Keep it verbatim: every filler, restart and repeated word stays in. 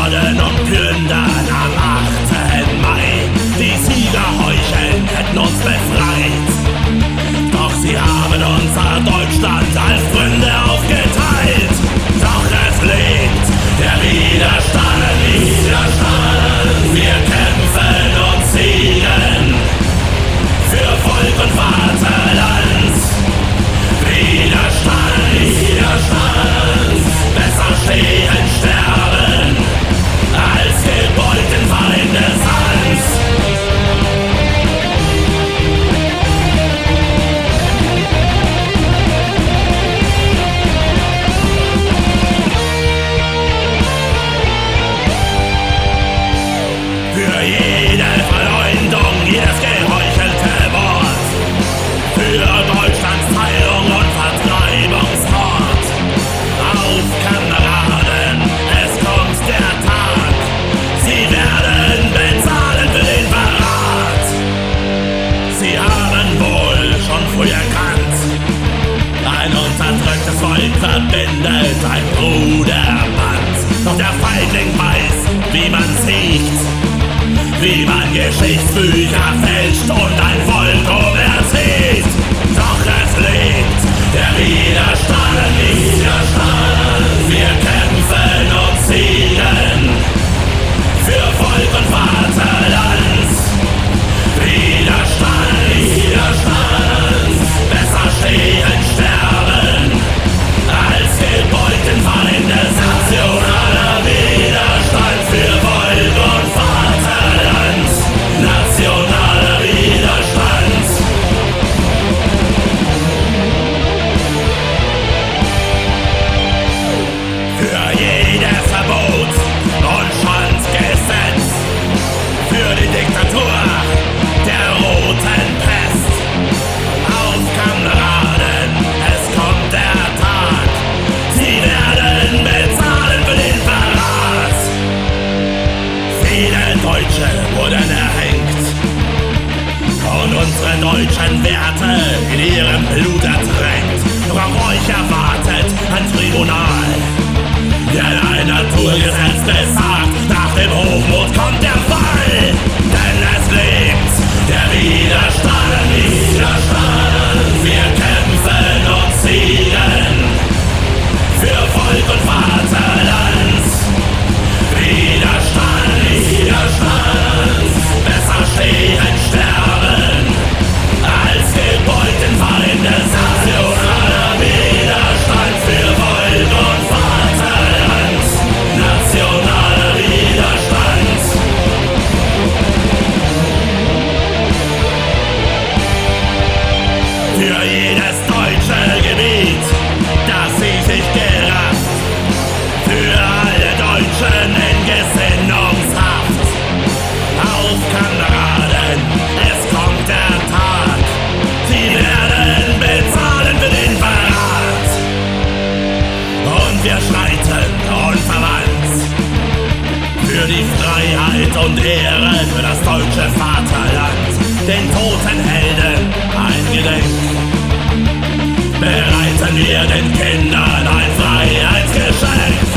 Kameraden und Gründern am achten Mai. Die Sieger heucheln, hätten uns befreit. Doch sie haben unser Deutschland als Freunde aufgeteilt. Doch es lebt der Widerstand, Widerstand. Wir kämpfen und siegen für Volk und Vaterland. Widerstand, Widerstand. Besser stehen, sterben, als gebeugt in Feindeshand. Für jede Verleumdung, jedes geheuchelte Wort, für Deutschlands Teilung und Vertreibungsmord. Auf Kameraden, es kommt der Tag, sie werden bezahlen für den Verrat. Sie haben wohl schon früh erkannt, ein unterdrücktes Volk verbindet ein Bruderband. Doch der Feigling weiß, wie man siegt, wie man Geschichtsbücher fälscht und ein Volk umerzieht. Doch es lebt der Widerstand, Widerstand. Wir kämpfen und siegen für Volk und Vaterland. Widerstand, Widerstand. Besser stehen, sterben, als gebeugt in Feindeshand. Nationaler Widerstand für Volk und Vaterland. Nationaler Widerstand. Für jedes Verbot und Schandgesetz, für die Diktatur der roten Pest. Auf Kameraden, es kommt der Tag, sie werden bezahlen für den Verrat. Viele Deutsche wurden erhängt und unsere deutschen Werte in ihrem Blut ertränkt. Doch auf euch erwartet ein Tribunal, denn ein Naturgesetz besagt, nach dem Hochmut kommt der Fall. Denn es lebt der Widerstand, Widerstand. Wir kämpfen und siegen für Volk und Vaterland. Widerstand, Widerstand. Besser stehen, sterben, als gebeugt in Feindeshand. Nationaler Widerstand für Volk und Vaterland. Nationaler Widerstand. Für jedes deutsche Gebiet, das sie sich gerafft, für alle Deutschen in Gesinnungshaft. Auf Kameraden, es kommt der Tag, sie werden bezahlen für den Verrat. Und wir schreiten unverwandt für die Freiheit und Ehre, für das deutsche Vaterland, den toten Helden ein Gedenk. Bereiten wir den Kindern ein Freiheitsgeschenk.